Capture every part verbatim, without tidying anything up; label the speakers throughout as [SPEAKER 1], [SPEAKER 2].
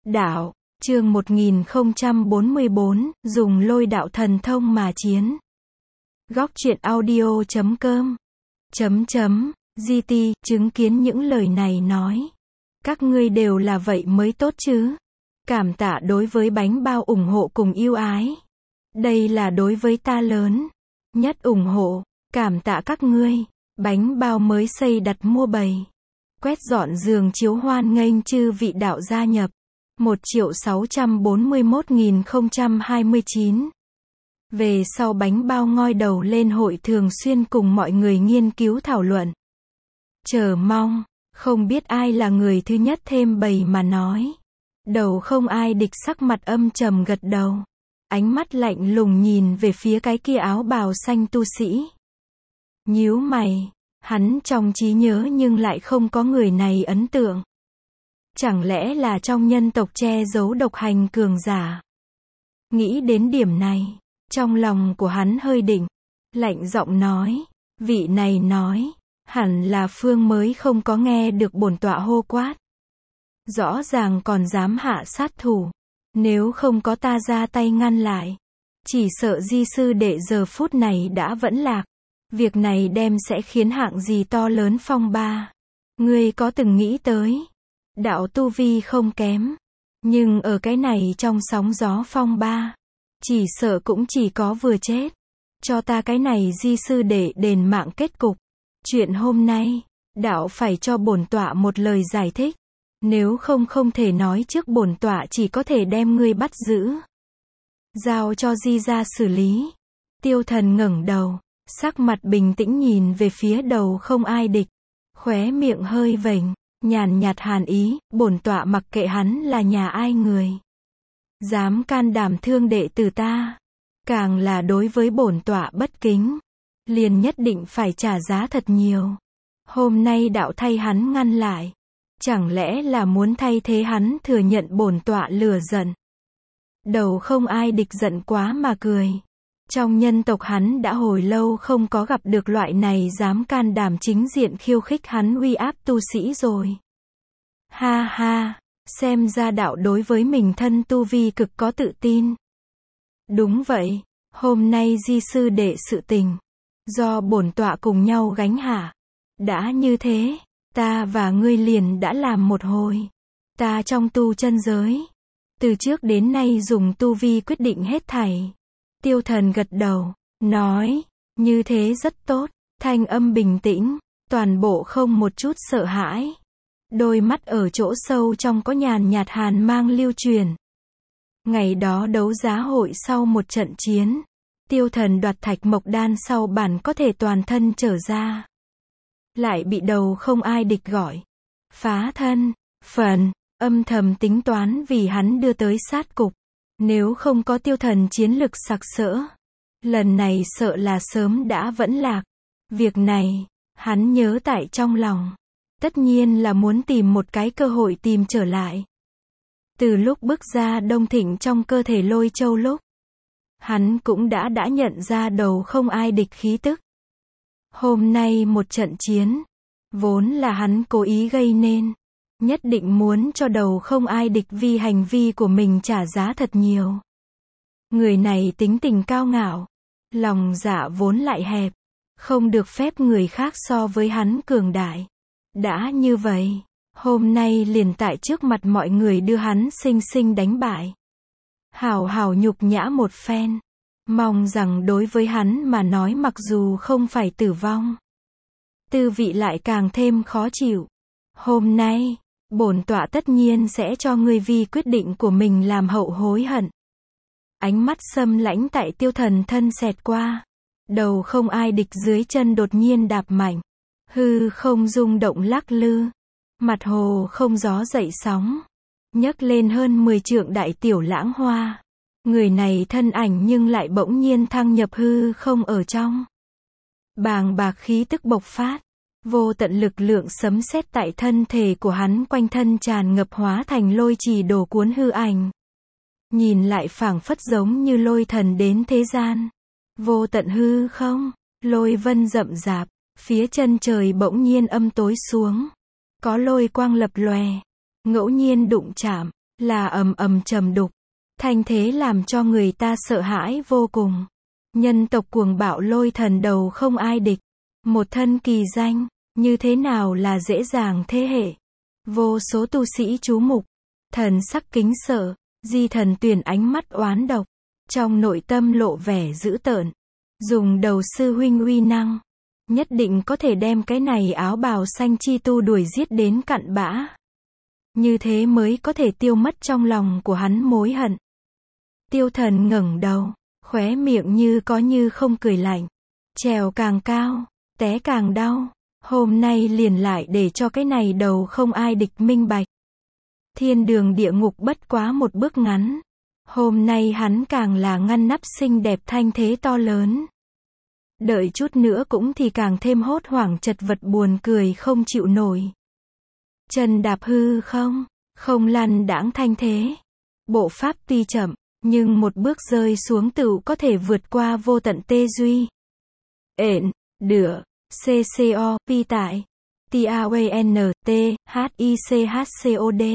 [SPEAKER 1] Đạo, chương một nghìn không trăm bốn mươi bốn, dùng lôi đạo thần thông mà chiến. Góc truyện audio chấm com chấm chấm giê tê, chứng kiến những lời này nói. Các ngươi đều là vậy mới tốt chứ. Cảm tạ đối với bánh bao ủng hộ cùng yêu ái. Đây là đối với ta lớn nhất ủng hộ. Cảm tạ các ngươi. Bánh bao mới xây đặt mua bày. Quét dọn giường chiếu hoan nghênh chư vị đạo gia nhập. một triệu sáu trăm bốn mươi mốt nghìn không trăm hai mươi chín. Về sau bánh bao ngoi đầu lên hội thường xuyên cùng mọi người nghiên cứu thảo luận. Chờ mong, không biết ai là người thứ nhất thêm bầy mà nói. Đầu không ai địch sắc mặt âm trầm gật đầu. Ánh mắt lạnh lùng nhìn về phía cái kia áo bào xanh tu sĩ. Nhíu mày, hắn trong trí nhớ nhưng lại không có người này ấn tượng. Chẳng lẽ là trong nhân tộc che giấu độc hành cường giả? Nghĩ đến điểm này, trong lòng của hắn hơi định, lạnh giọng nói, vị này nói, hẳn là Phương mới không có nghe được bổn tọa hô quát. Rõ ràng còn dám hạ sát thủ, nếu không có ta ra tay ngăn lại, chỉ sợ di sư đệ giờ phút này đã vẫn lạc. Việc này đem sẽ khiến hạng gì to lớn phong ba. Ngươi có từng nghĩ tới, đạo tu vi không kém, nhưng ở cái này trong sóng gió phong ba, chỉ sợ cũng chỉ có vừa chết. Cho ta cái này di sư để đền mạng kết cục. Chuyện hôm nay, đạo phải cho bổn tọa một lời giải thích. Nếu không không thể nói trước bổn tọa chỉ có thể đem ngươi bắt giữ. Giao cho di ra xử lý. Tiêu Thần ngẩng đầu, sắc mặt bình tĩnh nhìn về phía đầu không ai địch. Khóe miệng hơi vểnh, nhàn nhạt hàn ý, bổn tọa mặc kệ hắn là nhà ai người. Dám can đảm thương đệ tử ta, càng là đối với bổn tọa bất kính, liền nhất định phải trả giá thật nhiều. Hôm nay đạo thay hắn ngăn lại, chẳng lẽ là muốn thay thế hắn thừa nhận bổn tọa lừa giận. Đầu không ai địch giận quá mà cười. Trong nhân tộc hắn đã hồi lâu không có gặp được loại này dám can đảm chính diện khiêu khích hắn uy áp tu sĩ rồi. Ha ha, xem ra đạo đối với mình thân tu vi cực có tự tin. Đúng vậy, hôm nay di sư đệ sự tình, do bổn tọa cùng nhau gánh hạ. Đã như thế, ta và ngươi liền đã làm một hồi. Ta trong tu chân giới, từ trước đến nay dùng tu vi quyết định hết thảy. Tiêu Thần gật đầu, nói, như thế rất tốt, thanh âm bình tĩnh, toàn bộ không một chút sợ hãi. Đôi mắt ở chỗ sâu trong có nhàn nhạt hàn mang lưu truyền. Ngày đó đấu giá hội sau một trận chiến, Tiêu Thần đoạt thạch mộc đan sau bản có thể toàn thân trở ra. Lại bị đầu không ai địch gọi. Phá thân, phần, âm thầm tính toán vì hắn đưa tới sát cục. Nếu không có Tiêu Thần chiến lực sặc sỡ, lần này sợ là sớm đã vẫn lạc. Việc này, hắn nhớ tại trong lòng. Tất nhiên là muốn tìm một cái cơ hội tìm trở lại. Từ lúc bước ra Đông Thịnh trong cơ thể Lôi Châu lúc, hắn cũng đã đã nhận ra đầu không ai địch khí tức. Hôm nay một trận chiến, vốn là hắn cố ý gây nên. Nhất định muốn cho đầu không ai địch vì hành vi của mình trả giá thật nhiều. Người này tính tình cao ngạo, lòng dạ vốn lại hẹp, không được phép người khác so với hắn cường đại. Đã như vậy, hôm nay liền tại trước mặt mọi người đưa hắn xinh xinh đánh bại. Hào hào nhục nhã một phen, mong rằng đối với hắn mà nói mặc dù không phải tử vong, tư vị lại càng thêm khó chịu. Hôm nay, bổn tọa tất nhiên sẽ cho ngươi vì quyết định của mình làm hậu hối hận. Ánh mắt xâm lãnh tại Tiêu Thần thân xẹt qua. Đầu không ai địch dưới chân đột nhiên đạp mạnh. Hư không rung động lắc lư. Mặt hồ không gió dậy sóng. Nhấc lên hơn mười trượng đại tiểu lãng hoa. Người này thân ảnh nhưng lại bỗng nhiên thăng nhập hư không ở trong. Bàng bạc khí tức bộc phát. Vô tận lực lượng sấm sét tại thân thể của hắn quanh thân tràn ngập hóa thành lôi trì đổ cuốn hư ảnh. Nhìn lại phảng phất giống như lôi thần đến thế gian. Vô tận hư không, lôi vân rậm rạp, phía chân trời bỗng nhiên âm tối xuống. Có lôi quang lập lòe, ngẫu nhiên đụng chạm, là ầm ầm trầm đục. Thanh thế làm cho người ta sợ hãi vô cùng. Nhân tộc cuồng bạo lôi thần đầu không ai địch. Một thân kỳ danh, như thế nào là dễ dàng thế hệ. Vô số tu sĩ chú mục, thần sắc kính sợ, Di Thần Tuyển ánh mắt oán độc, trong nội tâm lộ vẻ dữ tợn. Dùng đầu sư huynh uy năng, nhất định có thể đem cái này áo bào xanh chi tu đuổi giết đến cặn bã. Như thế mới có thể tiêu mất trong lòng của hắn mối hận. Tiêu Thần ngẩng đầu, khóe miệng như có như không cười lạnh. Trèo càng cao, té càng đau. Hôm nay liền lại để cho cái này đầu không ai địch minh bạch. Thiên đường địa ngục bất quá một bước ngắn. Hôm nay hắn càng là ngăn nắp xinh đẹp thanh thế to lớn. Đợi chút nữa cũng thì càng thêm hốt hoảng chật vật buồn cười không chịu nổi. Chân đạp hư không, không lăn đãng thanh thế. Bộ pháp tuy chậm, nhưng một bước rơi xuống tựu có thể vượt qua vô tận tê duy. Ện, đửa, xê xê o, pi tại, T A W N, T, H I C H C O D.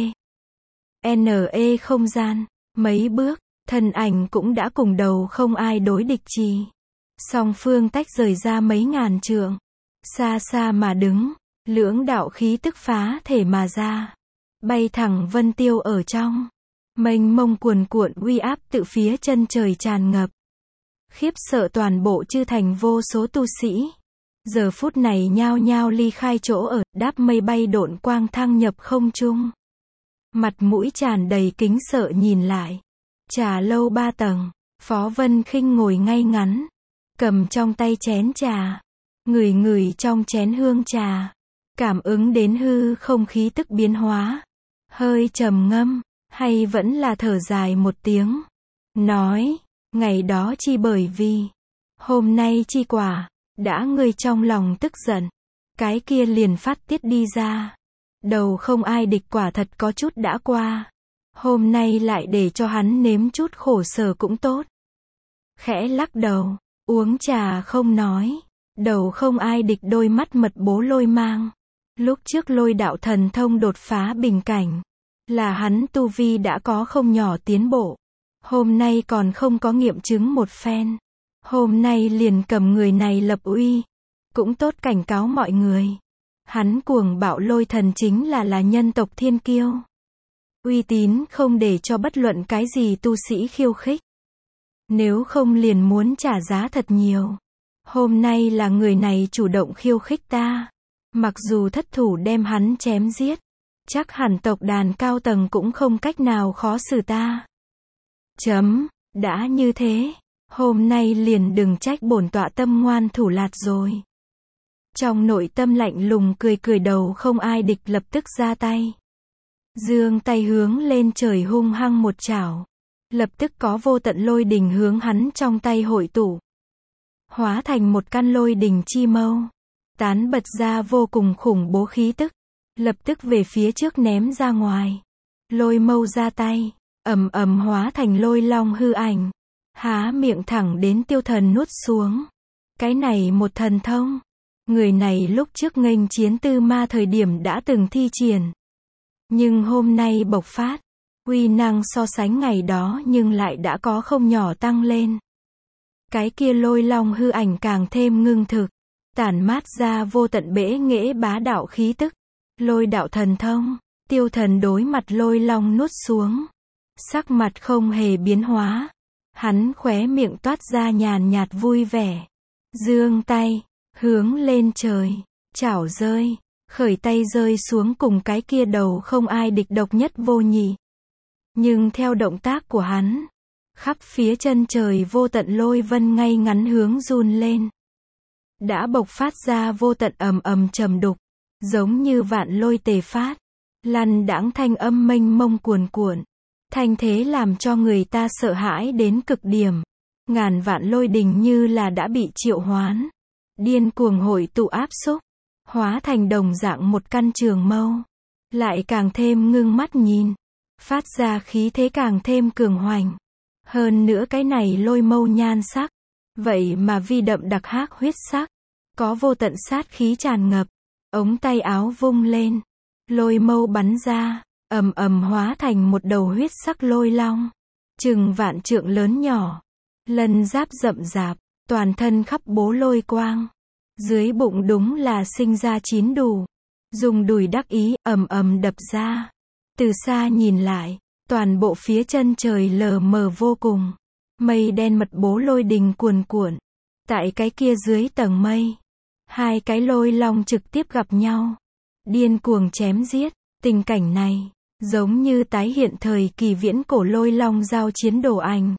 [SPEAKER 1] N E không gian, mấy bước, thân ảnh cũng đã cùng đầu không ai đối địch trì. Song phương tách rời ra mấy ngàn trượng. Xa xa mà đứng, lưỡng đạo khí tức phá thể mà ra. Bay thẳng vân tiêu ở trong. Mênh mông cuồn cuộn uy áp tự phía chân trời tràn ngập. Khiếp sợ toàn bộ chư thành vô số tu sĩ. Giờ phút này nhao nhao ly khai chỗ ở, đáp mây bay độn quang thăng nhập không trung. Mặt mũi tràn đầy kính sợ nhìn lại. Trà lâu ba tầng, Phó Vân Khinh ngồi ngay ngắn, cầm trong tay chén trà, ngửi ngửi trong chén hương trà, cảm ứng đến hư không khí tức biến hóa, hơi trầm ngâm, hay vẫn là thở dài một tiếng, nói, ngày đó chi bởi vì, hôm nay chi quả, đã ngươi trong lòng tức giận, cái kia liền phát tiết đi ra. Đầu không ai địch quả thật có chút đã qua. Hôm nay lại để cho hắn nếm chút khổ sở cũng tốt. Khẽ lắc đầu, uống trà không nói. Đầu không ai địch đôi mắt mật bố lôi mang. Lúc trước lôi đạo thần thông đột phá bình cảnh. Là hắn tu vi đã có không nhỏ tiến bộ. Hôm nay còn không có nghiệm chứng một phen. Hôm nay liền cầm người này lập uy. Cũng tốt cảnh cáo mọi người. Hắn cuồng bạo lôi thần chính là là nhân tộc thiên kiêu. Uy tín không để cho bất luận cái gì tu sĩ khiêu khích. Nếu không liền muốn trả giá thật nhiều. Hôm nay là người này chủ động khiêu khích ta. Mặc dù thất thủ đem hắn chém giết. Chắc hẳn tộc đàn cao tầng cũng không cách nào khó xử ta. Chấm, đã như thế. Hôm nay liền đừng trách bổn tọa tâm ngoan thủ lạt rồi. Trong nội tâm lạnh lùng cười cười đầu không ai địch lập tức ra tay. Dương tay hướng lên trời hung hăng một chảo. Lập tức có vô tận lôi đình hướng hắn trong tay hội tụ. Hóa thành một căn lôi đình chi mâu. Tán bật ra vô cùng khủng bố khí tức. Lập tức về phía trước ném ra ngoài. Lôi mâu ra tay. Ầm ầm hóa thành lôi long hư ảnh. Há miệng thẳng đến Tiêu Thần nuốt xuống. Cái này một thần thông. Người này lúc trước nghênh chiến tư ma thời điểm đã từng thi triển. Nhưng hôm nay bộc phát. Uy năng so sánh ngày đó nhưng lại đã có không nhỏ tăng lên. Cái kia lôi long hư ảnh càng thêm ngưng thực. Tản mát ra vô tận bẽ nghễ bá đạo khí tức. Lôi đạo thần thông. Tiêu Thần đối mặt lôi long nuốt xuống. Sắc mặt không hề biến hóa. Hắn khóe miệng toát ra nhàn nhạt vui vẻ. Dương tay. Hướng lên trời. Chảo rơi. Khởi tay rơi xuống cùng cái kia đầu không ai địch độc nhất vô nhị. Nhưng theo động tác của hắn. Khắp phía chân trời vô tận lôi vân ngay ngắn hướng run lên. Đã bộc phát ra vô tận ầm ầm trầm đục. Giống như vạn lôi tề phát. Lăn đãng thanh âm mênh mông cuồn cuộn. Thanh thế làm cho người ta sợ hãi đến cực điểm. Ngàn vạn lôi đình như là đã bị triệu hoán. Điên cuồng hội tụ áp xúc. Hóa thành đồng dạng một căn trường mâu. Lại càng thêm ngưng mắt nhìn. Phát ra khí thế càng thêm cường hoành. Hơn nữa cái này lôi mâu nhan sắc. Vậy mà vi đậm đặc hắc huyết sắc. Có vô tận sát khí tràn ngập. Ống tay áo vung lên. Lôi mâu bắn ra. ầm ầm hóa thành một đầu huyết sắc lôi long, chừng vạn trượng lớn nhỏ, lân giáp rậm rạp, toàn thân khắp bố lôi quang, dưới bụng đúng là sinh ra chín đù, dùng đùi đắc ý, ầm ầm đập ra. Từ xa nhìn lại, toàn bộ phía chân trời lờ mờ vô cùng, mây đen mật bố lôi đình cuồn cuộn. Tại cái kia dưới tầng mây, hai cái lôi long trực tiếp gặp nhau, điên cuồng chém giết. Tình cảnh này giống như tái hiện thời kỳ viễn cổ lôi long giao chiến đồ ảnh.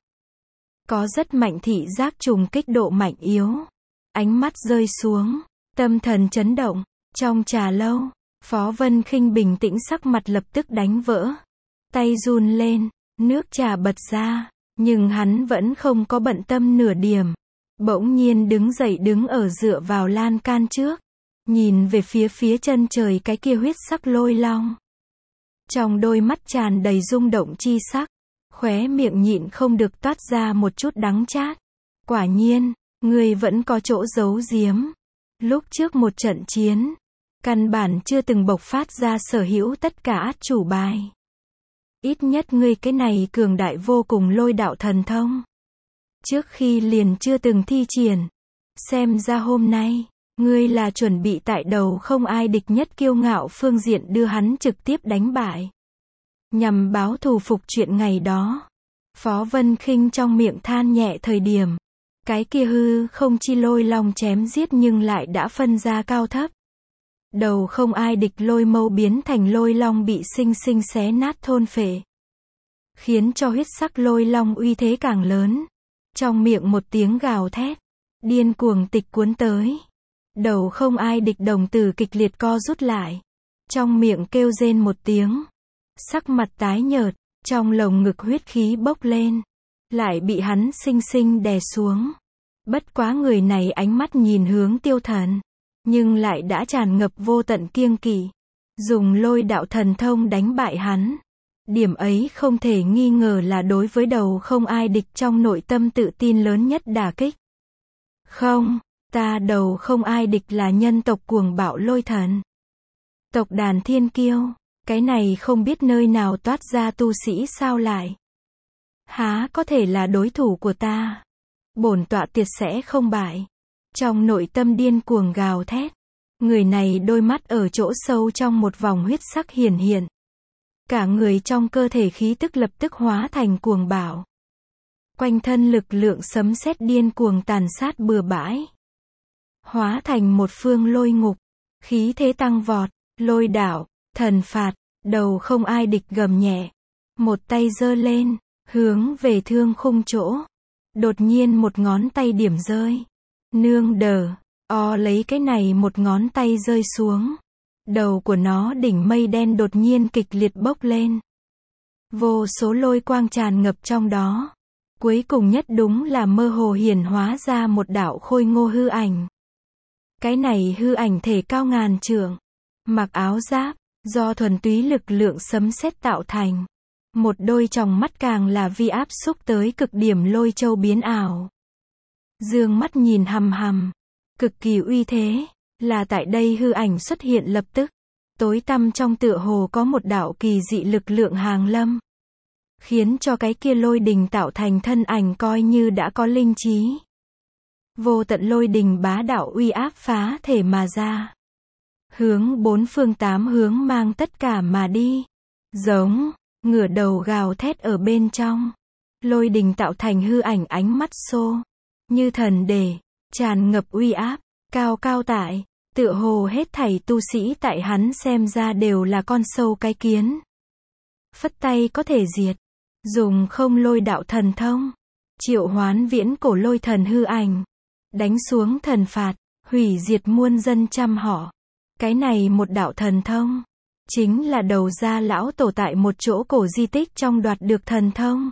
[SPEAKER 1] Có rất mạnh thị giác trùng kích độ mạnh yếu. Ánh mắt rơi xuống, tâm thần chấn động. Trong trà lâu, Phó Vân Khinh bình tĩnh sắc mặt lập tức đánh vỡ. Tay run lên, nước trà bật ra, nhưng hắn vẫn không có bận tâm nửa điểm. Bỗng nhiên đứng dậy đứng ở dựa vào lan can trước, nhìn về phía phía chân trời cái kia huyết sắc lôi long. Trong đôi mắt tràn đầy rung động chi sắc, khóe miệng nhịn không được toát ra một chút đắng chát. Quả nhiên, ngươi vẫn có chỗ giấu giếm. Lúc trước một trận chiến, căn bản chưa từng bộc phát ra sở hữu tất cả át chủ bài. Ít nhất ngươi cái này cường đại vô cùng lôi đạo thần thông, trước khi liền chưa từng thi triển. Xem ra hôm nay, ngươi là chuẩn bị tại đầu không ai địch nhất kiêu ngạo phương diện đưa hắn trực tiếp đánh bại, nhằm báo thù phục chuyện ngày đó. Phó Vân Khinh trong miệng than nhẹ thời điểm, cái kia hư không chi lôi long chém giết nhưng lại đã phân ra cao thấp. Đầu không ai địch lôi mâu biến thành lôi long bị sinh sinh xé nát thôn phệ, khiến cho huyết sắc lôi long uy thế càng lớn. Trong miệng một tiếng gào thét, điên cuồng tịch cuốn tới. Đầu không ai địch đồng tử kịch liệt co rút lại, trong miệng kêu rên một tiếng, sắc mặt tái nhợt, trong lồng ngực huyết khí bốc lên, lại bị hắn sinh sinh đè xuống. Bất quá người này ánh mắt nhìn hướng Tiêu Thần, nhưng lại đã tràn ngập vô tận kiêng kỵ, dùng lôi đạo thần thông đánh bại hắn. Điểm ấy không thể nghi ngờ là đối với đầu không ai địch trong nội tâm tự tin lớn nhất đả kích. Không, ta đầu không ai địch là nhân tộc cuồng bạo lôi thần, tộc đàn thiên kiêu, cái này không biết nơi nào toát ra tu sĩ sao lại há có thể là đối thủ của ta. Bổn tọa tuyệt sẽ không bại. Trong nội tâm điên cuồng gào thét, người này đôi mắt ở chỗ sâu trong một vòng huyết sắc hiển hiện. Cả người trong cơ thể khí tức lập tức hóa thành cuồng bạo. Quanh thân lực lượng sấm sét điên cuồng tàn sát bừa bãi, hóa thành một phương lôi ngục, khí thế tăng vọt, lôi đạo, thần phạt. Đầu không ai địch gầm nhẹ, một tay giơ lên, hướng về thương khung chỗ. Đột nhiên một ngón tay điểm rơi. Nương đờ, o lấy cái này một ngón tay rơi xuống. Đầu của nó đỉnh mây đen đột nhiên kịch liệt bốc lên. Vô số lôi quang tràn ngập trong đó. Cuối cùng nhất đúng là mơ hồ hiển hóa ra một đạo khôi ngô hư ảnh. Cái này hư ảnh thể cao ngàn trượng, mặc áo giáp, do thuần túy lực lượng sấm sét tạo thành. Một đôi tròng mắt càng là vi áp xúc tới cực điểm lôi châu biến ảo. Dương mắt nhìn hằm hằm, cực kỳ uy thế, là tại đây hư ảnh xuất hiện lập tức. Tối tăm trong tựa hồ có một đạo kỳ dị lực lượng hàng lâm, khiến cho cái kia lôi đình tạo thành thân ảnh coi như đã có linh trí. Vô tận lôi đình bá đạo uy áp phá thể mà ra, hướng bốn phương tám hướng mang tất cả mà đi. Giống, ngửa đầu gào thét ở bên trong. Lôi đình tạo thành hư ảnh ánh mắt xô, như thần đề, tràn ngập uy áp, cao cao tại, tựa hồ hết thảy tu sĩ tại hắn xem ra đều là con sâu cái kiến. Phất tay có thể diệt, dùng không lôi đạo thần thông, triệu hoán viễn cổ lôi thần hư ảnh, đánh xuống thần phạt, hủy diệt muôn dân trăm họ. Cái này một đạo thần thông, chính là đầu ra lão tổ tại một chỗ cổ di tích trong đoạt được thần thông.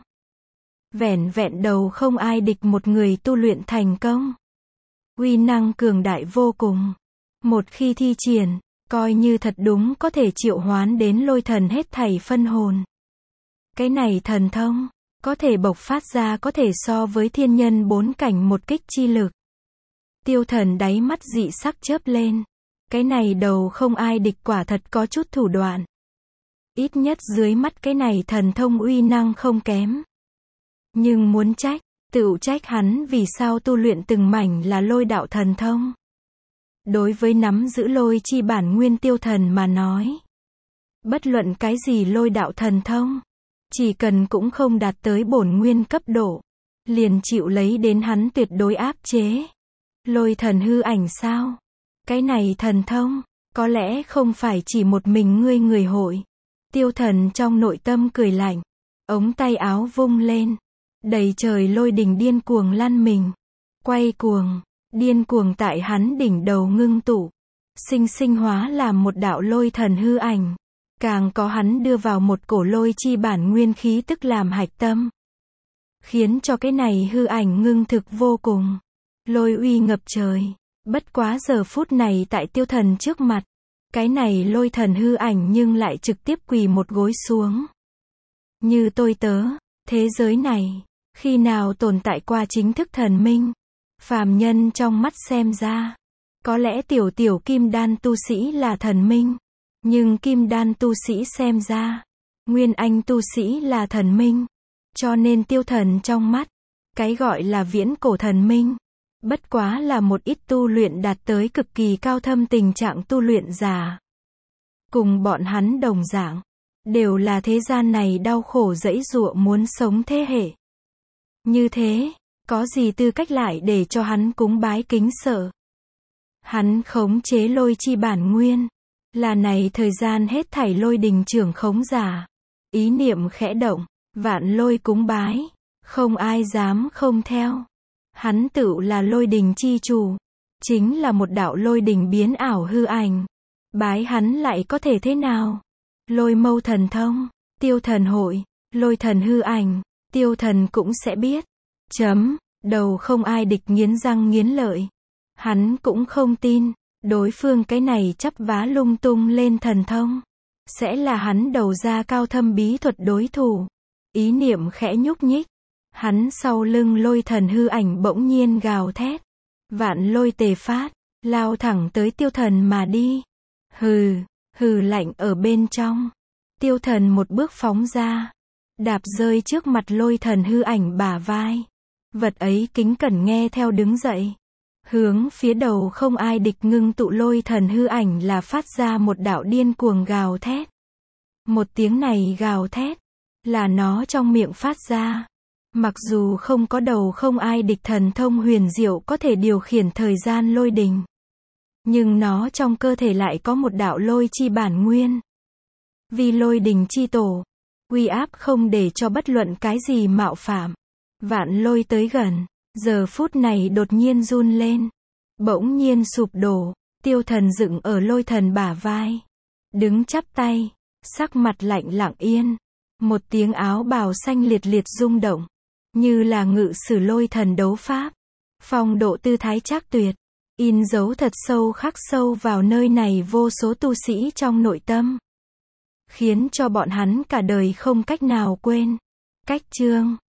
[SPEAKER 1] Vẻn vẹn đầu không ai địch một người tu luyện thành công. Uy năng cường đại vô cùng. Một khi thi triển, coi như thật đúng có thể triệu hoán đến lôi thần hết thảy phân hồn. Cái này thần thông, có thể bộc phát ra có thể so với thiên nhân bốn cảnh một kích chi lực. Tiêu Thần đáy mắt dị sắc chớp lên. Cái này đầu không ai địch quả thật có chút thủ đoạn. Ít nhất dưới mắt cái này thần thông uy năng không kém. Nhưng muốn trách, tựu trách hắn vì sao tu luyện từng mảnh là lôi đạo thần thông. Đối với nắm giữ lôi chi bản nguyên Tiêu Thần mà nói, bất luận cái gì lôi đạo thần thông, chỉ cần cũng không đạt tới bổn nguyên cấp độ, liền chịu lấy đến hắn tuyệt đối áp chế. Lôi thần hư ảnh sao? Cái này thần thông, có lẽ không phải chỉ một mình ngươi người hội. Tiêu Thần trong nội tâm cười lạnh, ống tay áo vung lên, đầy trời lôi đình điên cuồng lăn mình, quay cuồng, điên cuồng tại hắn đỉnh đầu ngưng tụ, sinh sinh hóa làm một đạo lôi thần hư ảnh, càng có hắn đưa vào một cổ lôi chi bản nguyên khí tức làm hạch tâm, khiến cho cái này hư ảnh ngưng thực vô cùng, lôi uy ngập trời. Bất quá giờ phút này tại Tiêu Thần trước mặt, cái này lôi thần hư ảnh nhưng lại trực tiếp quỳ một gối xuống. Như tôi tớ, thế giới này, khi nào tồn tại qua chính thức thần minh? Phàm nhân trong mắt xem ra, có lẽ tiểu tiểu kim đan tu sĩ là thần minh, nhưng kim đan tu sĩ xem ra, nguyên anh tu sĩ là thần minh. Cho nên Tiêu Thần trong mắt, cái gọi là viễn cổ thần minh, bất quá là một ít tu luyện đạt tới cực kỳ cao thâm tình trạng tu luyện giả. Cùng bọn hắn đồng dạng, đều là thế gian này đau khổ dẫy dụa muốn sống thế hệ. Như thế, có gì tư cách lại để cho hắn cúng bái kính sợ? Hắn khống chế lôi chi bản nguyên, là này thời gian hết thảy lôi đình trưởng khống giả. Ý niệm khẽ động, vạn lôi cúng bái, không ai dám không theo. Hắn tự là lôi đình chi chủ, chính là một đạo lôi đình biến ảo hư ảnh. Bái hắn lại có thể thế nào? Lôi mâu thần thông, Tiêu Thần hội, lôi thần hư ảnh, Tiêu Thần cũng sẽ biết. Chấm, đầu không ai địch nghiến răng nghiến lợi. Hắn cũng không tin, đối phương cái này chắp vá lung tung lên thần thông, sẽ là hắn đầu ra cao thâm bí thuật đối thủ. Ý niệm khẽ nhúc nhích, hắn sau lưng lôi thần hư ảnh bỗng nhiên gào thét. Vạn lôi tề phát, lao thẳng tới Tiêu Thần mà đi. Hừ, hừ lạnh ở bên trong. Tiêu Thần một bước phóng ra, đạp rơi trước mặt lôi thần hư ảnh bả vai. Vật ấy kính cẩn nghe theo đứng dậy. Hướng phía đầu không ai địch ngưng tụ lôi thần hư ảnh là phát ra một đạo điên cuồng gào thét. Một tiếng này gào thét, là nó trong miệng phát ra. Mặc dù không có đầu không ai địch thần thông huyền diệu có thể điều khiển thời gian lôi đình, nhưng nó trong cơ thể lại có một đạo lôi chi bản nguyên. Vì lôi đình chi tổ, uy áp không để cho bất luận cái gì mạo phạm. Vạn lôi tới gần, giờ phút này đột nhiên run lên, bỗng nhiên sụp đổ. Tiêu Thần dựng ở lôi thần bả vai, đứng chắp tay, sắc mặt lạnh lặng yên. Một tiếng áo bào xanh liệt liệt rung động, như là ngự sử lôi thần đấu pháp. Phong độ tư thái trác tuyệt, in dấu thật sâu khắc sâu vào nơi này vô số tu sĩ trong nội tâm, khiến cho bọn hắn cả đời không cách nào quên. Cách chương